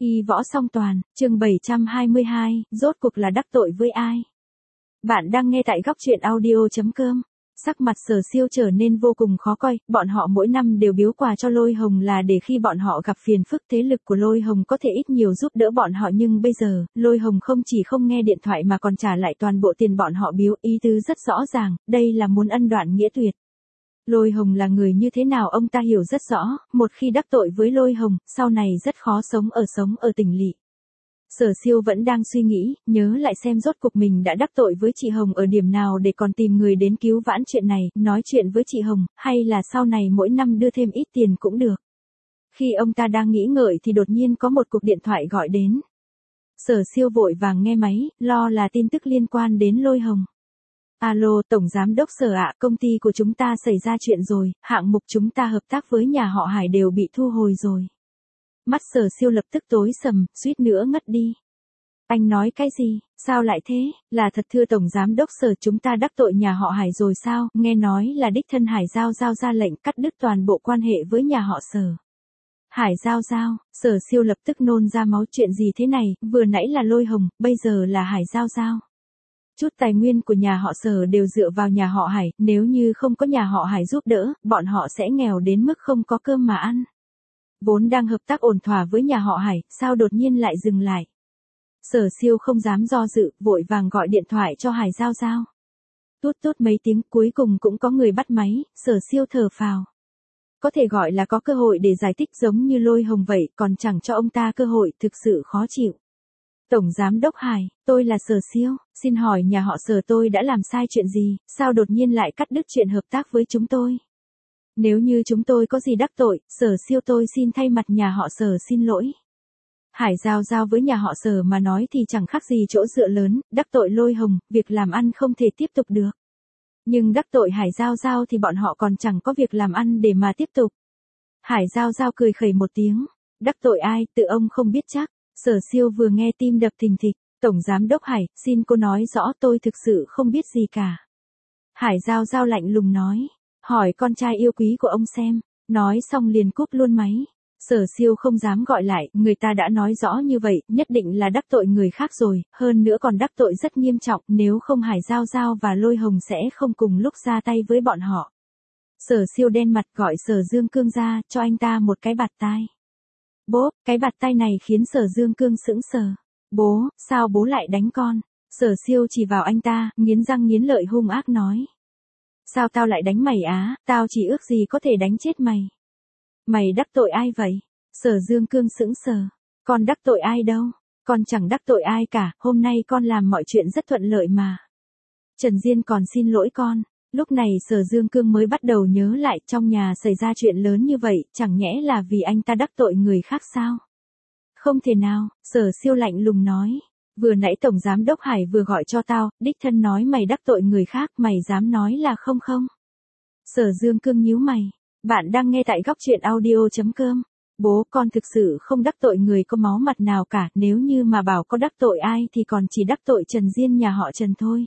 Y võ song toàn, chương 722, rốt cuộc là đắc tội với ai? Bạn đang nghe tại góc truyện audio.com. Sắc mặt Sở Siêu trở nên vô cùng khó coi, bọn họ mỗi năm đều biếu quà cho Lôi Hồng là để khi bọn họ gặp phiền phức thế lực của Lôi Hồng có thể ít nhiều giúp đỡ bọn họ, nhưng bây giờ, Lôi Hồng không chỉ không nghe điện thoại mà còn trả lại toàn bộ tiền bọn họ biếu, ý tứ rất rõ ràng, đây là muốn ân đoạn nghĩa tuyệt. Lôi Hồng là người như thế nào ông ta hiểu rất rõ, một khi đắc tội với Lôi Hồng, sau này rất khó sống ở tỉnh lỵ. Sở Siêu vẫn đang suy nghĩ, nhớ lại xem rốt cuộc mình đã đắc tội với chị Hồng ở điểm nào để còn tìm người đến cứu vãn chuyện này, nói chuyện với chị Hồng, hay là sau này mỗi năm đưa thêm ít tiền cũng được. Khi ông ta đang nghĩ ngợi thì đột nhiên có một cuộc điện thoại gọi đến. Sở Siêu vội vàng nghe máy, lo là tin tức liên quan đến Lôi Hồng. Alo, Tổng Giám đốc Sở ạ, công ty của chúng ta xảy ra chuyện rồi, hạng mục chúng ta hợp tác với nhà họ Hải đều bị thu hồi rồi. Mắt Sở Siêu lập tức tối sầm, suýt nữa ngất đi. Anh nói cái gì, sao lại thế, là thật thưa Tổng Giám đốc Sở, chúng ta đắc tội nhà họ Hải rồi sao, nghe nói là đích thân Hải Giao Giao ra lệnh cắt đứt toàn bộ quan hệ với nhà họ Sở. Hải Giao Giao, Sở Siêu lập tức nôn ra máu, chuyện gì thế này, vừa nãy là Lôi Hồng, bây giờ là Hải Giao Giao. Chút tài nguyên của nhà họ Sở đều dựa vào nhà họ Hải, nếu như không có nhà họ Hải giúp đỡ, bọn họ sẽ nghèo đến mức không có cơm mà ăn. Vốn đang hợp tác ổn thỏa với nhà họ Hải, sao đột nhiên lại dừng lại. Sở Siêu không dám do dự, vội vàng gọi điện thoại cho Hải Giao Giao. Tút tút mấy tiếng, cuối cùng cũng có người bắt máy, Sở Siêu thở phào. Có thể gọi là có cơ hội để giải thích, giống như Lôi Hồng vậy, còn chẳng cho ông ta cơ hội, thực sự khó chịu. Tổng Giám đốc Hải, tôi là Sở Siêu, xin hỏi nhà họ Sở tôi đã làm sai chuyện gì, sao đột nhiên lại cắt đứt chuyện hợp tác với chúng tôi? Nếu như chúng tôi có gì đắc tội, Sở Siêu tôi xin thay mặt nhà họ Sở xin lỗi. Hải Giao Giao với nhà họ Sở mà nói thì chẳng khác gì chỗ dựa lớn, đắc tội Lôi Hồng, việc làm ăn không thể tiếp tục được. Nhưng đắc tội Hải Giao Giao thì bọn họ còn chẳng có việc làm ăn để mà tiếp tục. Hải Giao Giao cười khẩy một tiếng, đắc tội ai, tự ông không biết chắc. Sở Siêu vừa nghe tim đập thình thịch, Tổng Giám đốc Hải, xin cô nói rõ, tôi thực sự không biết gì cả. Hải Giao Giao lạnh lùng nói, hỏi con trai yêu quý của ông xem, nói xong liền cúp luôn máy. Sở Siêu không dám gọi lại, người ta đã nói rõ như vậy, nhất định là đắc tội người khác rồi, hơn nữa còn đắc tội rất nghiêm trọng, nếu không Hải Giao Giao và Lôi Hồng sẽ không cùng lúc ra tay với bọn họ. Sở Siêu đen mặt gọi Sở Dương Cương ra, cho anh ta một cái bạt tai. Bố, cái bạt tay này khiến Sở Dương Cương sững sờ. Bố, sao bố lại đánh con? Sở Siêu chỉ vào anh ta, nghiến răng nghiến lợi hung ác nói. Sao tao lại đánh mày á, tao chỉ ước gì có thể đánh chết mày. Mày đắc tội ai vậy? Sở Dương Cương sững sờ. Con đắc tội ai đâu? Con chẳng đắc tội ai cả, hôm nay con làm mọi chuyện rất thuận lợi mà. Trần Diên còn xin lỗi con. Lúc này Sở Dương Cương mới bắt đầu nhớ lại, trong nhà xảy ra chuyện lớn như vậy, chẳng nhẽ là vì anh ta đắc tội người khác sao? Không thể nào, Sở Siêu lạnh lùng nói. Vừa nãy Tổng Giám đốc Hải vừa gọi cho tao, đích thân nói mày đắc tội người khác, mày dám nói là không không? Sở Dương Cương nhíu mày. Bạn đang nghe tại góc truyện audio.com. Bố, con thực sự không đắc tội người có máu mặt nào cả, nếu như mà bảo có đắc tội ai thì còn chỉ đắc tội Trần Diên nhà họ Trần thôi.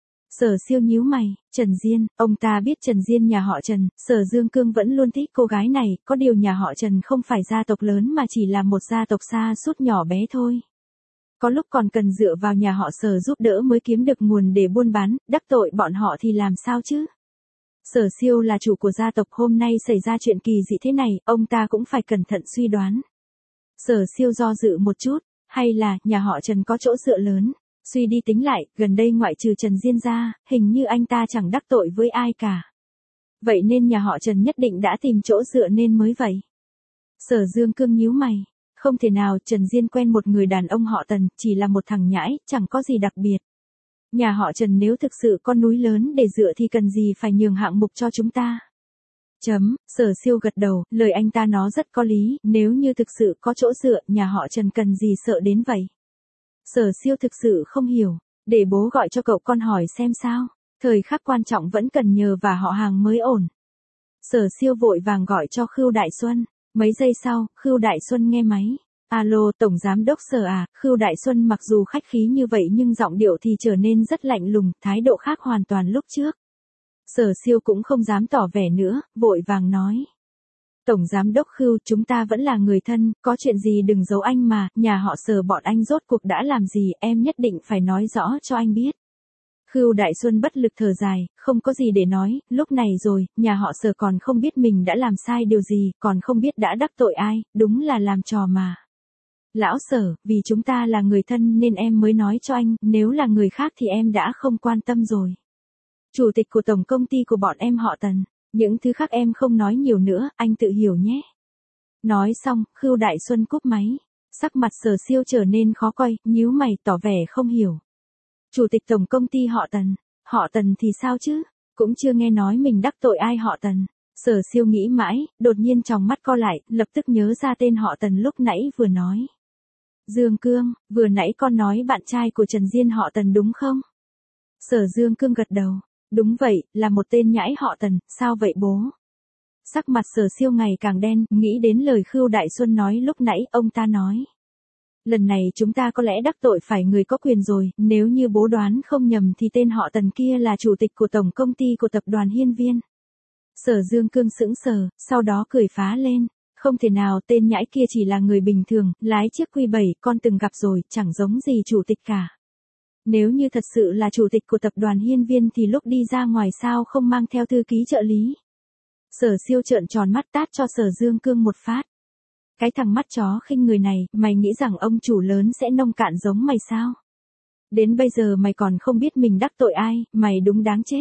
Sở Siêu nhíu mày, Trần Diên, ông ta biết Trần Diên nhà họ Trần, Sở Dương Cương vẫn luôn thích cô gái này, có điều nhà họ Trần không phải gia tộc lớn mà chỉ là một gia tộc xa sút nhỏ bé thôi. Có lúc còn cần dựa vào nhà họ Sở giúp đỡ mới kiếm được nguồn để buôn bán, đắc tội bọn họ thì làm sao chứ? Sở Siêu là chủ của gia tộc, hôm nay xảy ra chuyện kỳ dị thế này, ông ta cũng phải cẩn thận suy đoán. Sở Siêu do dự một chút, hay là nhà họ Trần có chỗ dựa lớn. Suy đi tính lại, gần đây ngoại trừ Trần Diên ra, hình như anh ta chẳng đắc tội với ai cả. Vậy nên nhà họ Trần nhất định đã tìm chỗ dựa nên mới vậy. Sở Dương Cương nhíu mày. Không thể nào, Trần Diên quen một người đàn ông họ Tần, chỉ là một thằng nhãi, chẳng có gì đặc biệt. Nhà họ Trần nếu thực sự có núi lớn để dựa thì cần gì phải nhường hạng mục cho chúng ta. Sở Siêu gật đầu, lời anh ta nói rất có lý, nếu như thực sự có chỗ dựa, nhà họ Trần cần gì sợ đến vậy. Sở Siêu thực sự không hiểu, để bố gọi cho cậu con hỏi xem sao, thời khắc quan trọng vẫn cần nhờ và họ hàng mới ổn. Sở Siêu vội vàng gọi cho Khưu Đại Xuân, mấy giây sau, Khưu Đại Xuân nghe máy. Alo, Tổng Giám đốc Sở à, Khưu Đại Xuân mặc dù khách khí như vậy nhưng giọng điệu thì trở nên rất lạnh lùng, thái độ khác hoàn toàn lúc trước. Sở Siêu cũng không dám tỏ vẻ nữa, vội vàng nói. Tổng giám đốc Khưu, chúng ta vẫn là người thân, có chuyện gì đừng giấu anh mà, nhà họ Sở bọn anh rốt cuộc đã làm gì, em nhất định phải nói rõ cho anh biết. Khưu Đại Xuân bất lực thở dài, không có gì để nói, lúc này rồi, nhà họ Sở còn không biết mình đã làm sai điều gì, còn không biết đã đắc tội ai, đúng là làm trò mà. Lão Sở, vì chúng ta là người thân nên em mới nói cho anh, nếu là người khác thì em đã không quan tâm rồi. Chủ tịch của tổng công ty của bọn em họ Tần, những thứ khác em không nói nhiều nữa, anh tự hiểu nhé. Nói xong, Khưu Đại Xuân cúp máy. Sắc mặt Sở Siêu trở nên khó coi, nhíu mày tỏ vẻ không hiểu. Chủ tịch tổng công ty họ Tần thì sao chứ? Cũng chưa nghe nói mình đắc tội ai họ Tần. Sở Siêu nghĩ mãi, đột nhiên tròng mắt co lại, lập tức nhớ ra tên họ Tần lúc nãy vừa nói. Dương Cương, vừa nãy con nói bạn trai của Trần Diên họ Tần đúng không? Sở Dương Cương gật đầu. Đúng vậy, là một tên nhãi họ Tần, sao vậy bố? Sắc mặt Sở Siêu ngày càng đen, nghĩ đến lời Khưu Đại Xuân nói lúc nãy, ông ta nói. Lần này chúng ta có lẽ đắc tội phải người có quyền rồi, nếu như bố đoán không nhầm thì tên họ Tần kia là chủ tịch của tổng công ty của tập đoàn Hiên Viên. Sở Dương Cương sững sờ, sau đó cười phá lên. Không thể nào, tên nhãi kia chỉ là người bình thường, lái chiếc Q7, con từng gặp rồi, chẳng giống gì chủ tịch cả. Nếu như thật sự là chủ tịch của tập đoàn Hiên Viên thì lúc đi ra ngoài sao không mang theo thư ký trợ lý. Sở Siêu trợn tròn mắt tát cho Sở Dương Cương một phát. Cái thằng mắt chó khinh người này, mày nghĩ rằng ông chủ lớn sẽ nông cạn giống mày sao? Đến bây giờ mày còn không biết mình đắc tội ai, mày đúng đáng chết.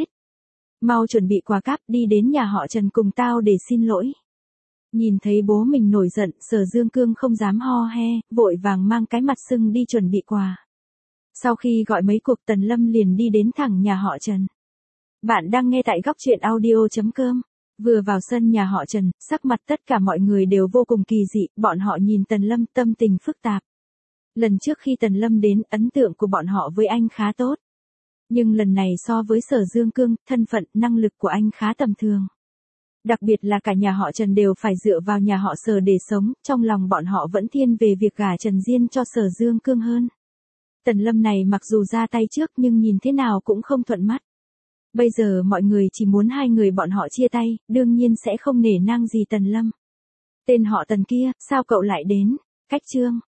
Mau chuẩn bị quà cáp đi đến nhà họ Trần cùng tao để xin lỗi. Nhìn thấy bố mình nổi giận, Sở Dương Cương không dám ho he, vội vàng mang cái mặt sưng đi chuẩn bị quà. Sau khi gọi mấy cuộc Tần Lâm liền đi đến thẳng nhà họ Trần. Bạn đang nghe tại góc truyện audio.com. Vừa vào sân nhà họ Trần, sắc mặt tất cả mọi người đều vô cùng kỳ dị, bọn họ nhìn Tần Lâm tâm tình phức tạp. Lần trước khi Tần Lâm đến, ấn tượng của bọn họ với anh khá tốt. Nhưng lần này so với Sở Dương Cương, thân phận, năng lực của anh khá tầm thường. Đặc biệt là cả nhà họ Trần đều phải dựa vào nhà họ Sở để sống, trong lòng bọn họ vẫn thiên về việc gả Trần Diên cho Sở Dương Cương hơn. Tần Lâm này mặc dù ra tay trước nhưng nhìn thế nào cũng không thuận mắt. Bây giờ mọi người chỉ muốn hai người bọn họ chia tay, đương nhiên sẽ không nể nang gì Tần Lâm. Tên họ Tần kia, sao cậu lại đến? Cách chương.